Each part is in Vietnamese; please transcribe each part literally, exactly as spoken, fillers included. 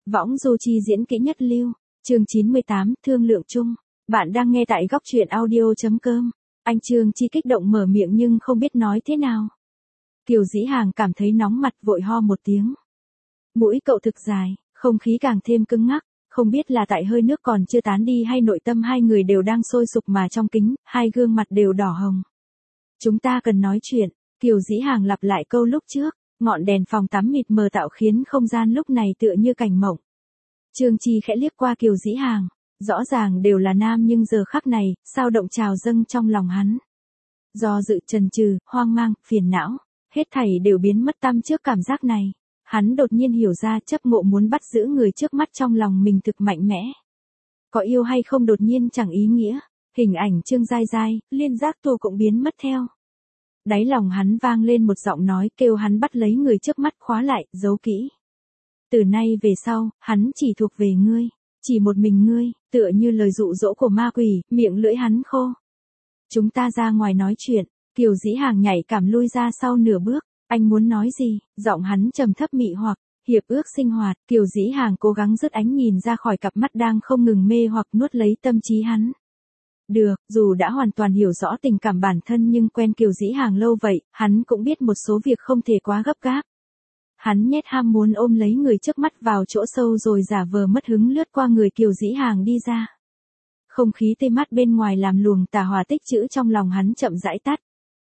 Võng Du Chi diễn kỹ nhất lưu. Chương chín mươi tám, thương lượng chung. Bạn đang nghe tại góc truyện audio chấm com. Anh Trương Chi kích động mở miệng nhưng không biết nói thế nào. Kiều Dĩ Hàng cảm thấy nóng mặt vội ho một tiếng. Mũi cậu thực dài, không khí càng thêm cứng ngắc, không biết là tại hơi nước còn chưa tán đi hay nội tâm hai người đều đang sôi sục mà trong kính, hai gương mặt đều đỏ hồng. Chúng ta cần nói chuyện, Kiều Dĩ Hàng lặp lại câu lúc trước, ngọn đèn phòng tắm mịt mờ tạo khiến không gian lúc này tựa như cảnh mộng. Trương Chi khẽ liếc qua Kiều Dĩ Hàng, rõ ràng đều là nam nhưng giờ khắc này, sao động trào dâng trong lòng hắn. Do dự chần chừ, hoang mang, phiền não, hết thảy đều biến mất tăm trước cảm giác này. Hắn đột nhiên hiểu ra chấp ngộ muốn bắt giữ người trước mắt trong lòng mình thực mạnh mẽ. Có yêu hay không đột nhiên chẳng ý nghĩa, hình ảnh Trương Giai Giai, Liên Giác Tô cũng biến mất theo. Đáy lòng hắn vang lên một giọng nói kêu hắn bắt lấy người trước mắt khóa lại, giấu kỹ. Từ nay về sau, hắn chỉ thuộc về ngươi, chỉ một mình ngươi, tựa như lời dụ dỗ của ma quỷ, miệng lưỡi hắn khô. Chúng ta ra ngoài nói chuyện, Kiều Dĩ Hàng nhảy cảm lui ra sau nửa bước. Anh muốn nói gì? Giọng hắn trầm thấp mị hoặc, hiệp ước sinh hoạt. Kiều Dĩ Hàng cố gắng dứt ánh nhìn ra khỏi cặp mắt đang không ngừng mê hoặc nuốt lấy tâm trí hắn. Được, dù đã hoàn toàn hiểu rõ tình cảm bản thân nhưng quen Kiều Dĩ Hàng lâu vậy, hắn cũng biết một số việc không thể quá gấp gáp. Hắn nhét ham muốn ôm lấy người trước mắt vào chỗ sâu rồi giả vờ mất hứng lướt qua người Kiều Dĩ Hàng đi ra. Không khí tê mát bên ngoài làm luồng tà hỏa tích trữ trong lòng hắn chậm rãi tắt.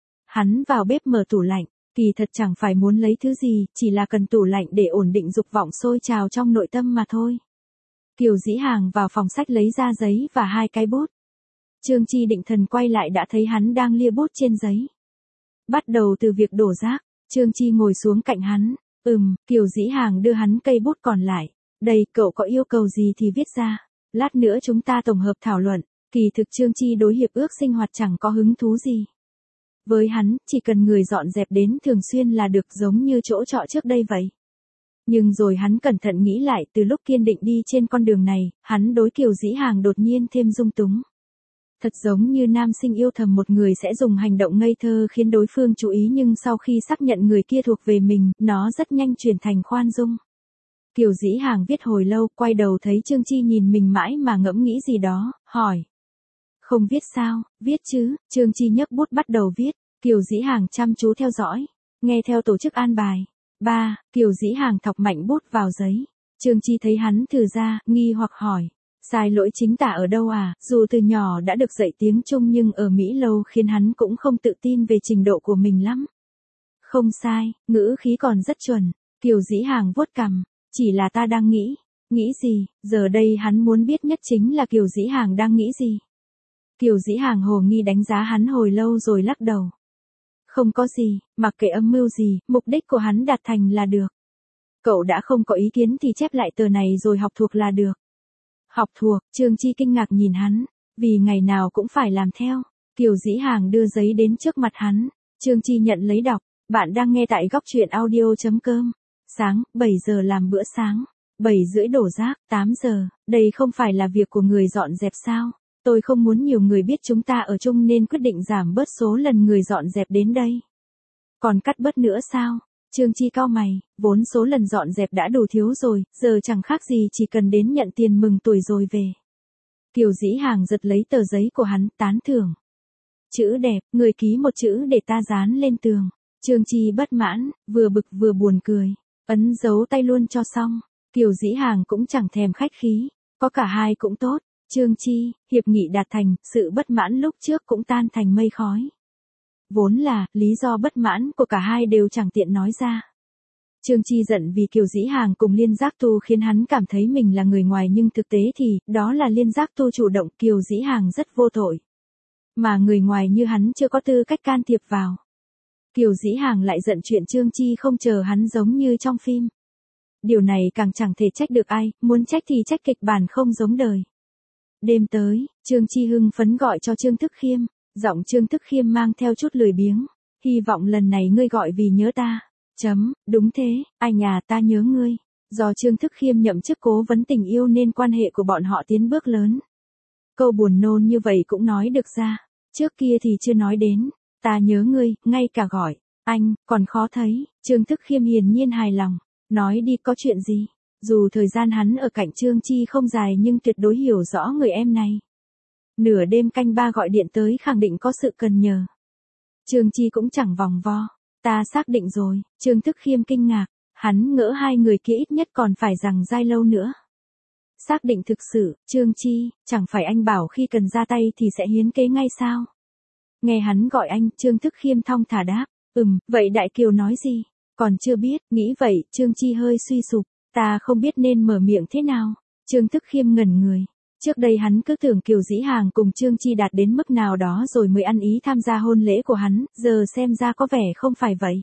Hắn vào bếp mở tủ lạnh. Kỳ thật chẳng phải muốn lấy thứ gì, chỉ là cần tủ lạnh để ổn định dục vọng sôi trào trong nội tâm mà thôi. Kiều Dĩ Hàng vào phòng sách lấy ra giấy và hai cái bút. Trương Chi định thần quay lại đã thấy hắn đang lia bút trên giấy. Bắt đầu từ việc đổ rác, Trương Chi ngồi xuống cạnh hắn. Ừm, Kiều Dĩ Hàng đưa hắn cây bút còn lại. Đây, cậu có yêu cầu gì thì viết ra. Lát nữa chúng ta tổng hợp thảo luận. Kỳ thực Trương Chi đối hiệp ước sinh hoạt chẳng có hứng thú gì. Với hắn, chỉ cần người dọn dẹp đến thường xuyên là được giống như chỗ trọ trước đây vậy. Nhưng rồi hắn cẩn thận nghĩ lại từ lúc kiên định đi trên con đường này, hắn đối Kiều Dĩ Hàng đột nhiên thêm dung túng. Thật giống như nam sinh yêu thầm một người sẽ dùng hành động ngây thơ khiến đối phương chú ý nhưng sau khi xác nhận người kia thuộc về mình, nó rất nhanh chuyển thành khoan dung. Kiều Dĩ Hàng viết hồi lâu, quay đầu thấy Trương Chi nhìn mình mãi mà ngẫm nghĩ gì đó, hỏi. Không viết sao? Viết chứ. Trương Chi nhấc bút bắt đầu viết. Kiều Dĩ Hàng chăm chú theo dõi, nghe theo tổ chức an bài. ba. Kiều Dĩ Hàng thọc mạnh bút vào giấy. Trương Chi thấy hắn thử ra, nghi hoặc hỏi. Sai lỗi chính tả ở đâu à? Dù từ nhỏ đã được dạy tiếng Trung nhưng ở Mỹ lâu khiến hắn cũng không tự tin về trình độ của mình lắm. Không sai, ngữ khí còn rất chuẩn. Kiều Dĩ Hàng vuốt cằm. Chỉ là ta đang nghĩ. Nghĩ gì? Giờ đây hắn muốn biết nhất chính là Kiều Dĩ Hàng đang nghĩ gì. Kiều Dĩ Hàng hồ nghi đánh giá hắn hồi lâu rồi lắc đầu. Không có gì, mặc kệ âm mưu gì, mục đích của hắn đạt thành là được. Cậu đã không có ý kiến thì chép lại tờ này rồi học thuộc là được. Học thuộc, Trương Chi kinh ngạc nhìn hắn, vì ngày nào cũng phải làm theo. Kiều Dĩ Hàng đưa giấy đến trước mặt hắn, Trương Chi nhận lấy đọc, bạn đang nghe tại góc truyện audio chấm com. Sáng, bảy giờ làm bữa sáng, bảy rưỡi đổ rác, tám giờ, đây không phải là việc của người dọn dẹp sao? Tôi không muốn nhiều người biết chúng ta ở chung nên quyết định giảm bớt số lần người dọn dẹp đến đây. Còn cắt bớt nữa sao? Trương Chi cau mày, vốn số lần dọn dẹp đã đủ thiếu rồi, giờ chẳng khác gì chỉ cần đến nhận tiền mừng tuổi rồi về. Kiều Dĩ Hàng giật lấy tờ giấy của hắn, tán thưởng. Chữ đẹp, người ký một chữ để ta dán lên tường. Trương Chi bất mãn, vừa bực vừa buồn cười, ấn dấu tay luôn cho xong. Kiều Dĩ Hàng cũng chẳng thèm khách khí, có cả hai cũng tốt. Trương Chi, hiệp nghị đạt thành, sự bất mãn lúc trước cũng tan thành mây khói. Vốn là, lý do bất mãn của cả hai đều chẳng tiện nói ra. Trương Chi giận vì Kiều Dĩ Hàng cùng Liên Giác Tu khiến hắn cảm thấy mình là người ngoài nhưng thực tế thì, đó là Liên Giác Tu chủ động, Kiều Dĩ Hàng rất vô tội. Mà người ngoài như hắn chưa có tư cách can thiệp vào. Kiều Dĩ Hàng lại giận chuyện Trương Chi không chờ hắn giống như trong phim. Điều này càng chẳng thể trách được ai, muốn trách thì trách kịch bản không giống đời. Đêm tới, Trương Chi hưng phấn gọi cho Trương Thức Khiêm, giọng Trương Thức Khiêm mang theo chút lười biếng, hy vọng lần này ngươi gọi vì nhớ ta. Chấm, đúng thế, ai nhà ta nhớ ngươi. Do Trương Thức Khiêm nhậm chức cố vấn tình yêu nên quan hệ của bọn họ tiến bước lớn. Câu buồn nôn như vậy cũng nói được ra, trước kia thì chưa nói đến, ta nhớ ngươi, ngay cả gọi, anh, còn khó thấy. Trương Thức Khiêm hiển nhiên hài lòng, nói đi có chuyện gì. Dù thời gian hắn ở cạnh Trương Chi không dài nhưng tuyệt đối hiểu rõ người em này. Nửa đêm canh ba gọi điện tới khẳng định có sự cần nhờ. Trương Chi cũng chẳng vòng vo. Ta xác định rồi, Trương Thức Khiêm kinh ngạc. Hắn ngỡ hai người kia ít nhất còn phải rằng dai lâu nữa. Xác định thực sự, Trương Chi, chẳng phải anh bảo khi cần ra tay thì sẽ hiến kế ngay sao? Nghe hắn gọi anh, Trương Thức Khiêm thong thả đáp. Ừm, vậy Đại Kiều nói gì? Còn chưa biết, nghĩ vậy, Trương Chi hơi suy sụp. Ta không biết nên mở miệng thế nào. Trương Thức Khiêm ngẩn người. Trước đây hắn cứ tưởng Kiều Dĩ Hàng cùng Trương Chi đạt đến mức nào đó rồi mới ăn ý tham gia hôn lễ của hắn, giờ xem ra có vẻ không phải vậy.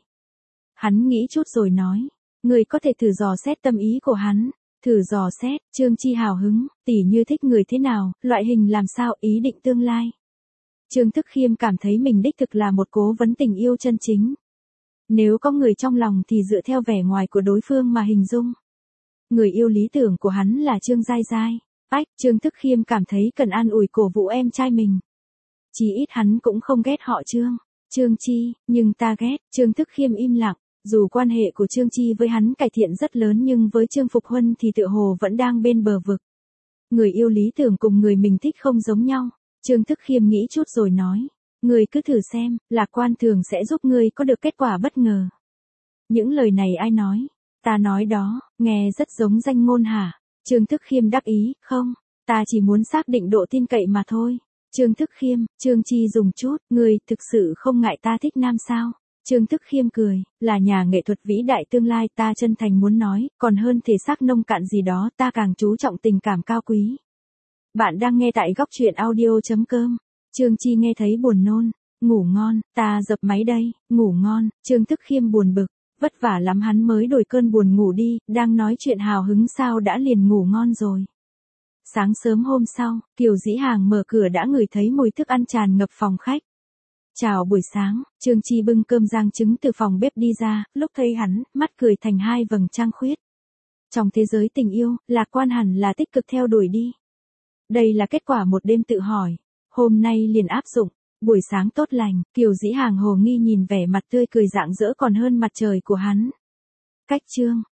Hắn nghĩ chút rồi nói. Người có thể thử dò xét tâm ý của hắn. Thử dò xét, Trương Chi hào hứng, tỉ như thích người thế nào, loại hình làm sao, ý định tương lai. Trương Thức Khiêm cảm thấy mình đích thực là một cố vấn tình yêu chân chính. Nếu có người trong lòng thì dựa theo vẻ ngoài của đối phương mà hình dung. Người yêu lý tưởng của hắn là Trương Giai Giai. Ách, Trương Thức Khiêm cảm thấy cần an ủi cổ vũ em trai mình. Chí ít hắn cũng không ghét họ Trương. Trương Chi, nhưng ta ghét. Trương Thức Khiêm im lặng. Dù quan hệ của Trương Chi với hắn cải thiện rất lớn nhưng với Trương Phục Huân thì tựa hồ vẫn đang bên bờ vực. Người yêu lý tưởng cùng người mình thích không giống nhau. Trương Thức Khiêm nghĩ chút rồi nói. Người cứ thử xem, lạc quan thường sẽ giúp người có được kết quả bất ngờ. Những lời này ai nói? Ta nói đó, nghe rất giống danh ngôn hả? Trương Thức Khiêm đáp ý, không, ta chỉ muốn xác định độ tin cậy mà thôi. Trương Thức Khiêm, Trương Chi dùng chút, người thực sự không ngại ta thích nam sao? Trương Thức Khiêm cười, là nhà nghệ thuật vĩ đại tương lai ta chân thành muốn nói, còn hơn thể xác nông cạn gì đó ta càng chú trọng tình cảm cao quý. Bạn đang nghe tại góc truyện audio.com. Trương Chi nghe thấy buồn nôn, ngủ ngon, ta dập máy đây, ngủ ngon, Trương Thức Khiêm buồn bực, vất vả lắm hắn mới đổi cơn buồn ngủ đi, đang nói chuyện hào hứng sao đã liền ngủ ngon rồi. Sáng sớm hôm sau, Kiều Dĩ Hàng mở cửa đã ngửi thấy mùi thức ăn tràn ngập phòng khách. Chào buổi sáng, Trương Chi bưng cơm rang trứng từ phòng bếp đi ra, lúc thấy hắn, mắt cười thành hai vầng trăng khuyết. Trong thế giới tình yêu, lạc quan hẳn là tích cực theo đuổi đi. Đây là kết quả một đêm tự hỏi, hôm nay liền áp dụng, buổi sáng tốt lành, Kiều Dĩ Hàng hồ nghi nhìn vẻ mặt tươi cười rạng rỡ còn hơn mặt trời của hắn. Cách Trương,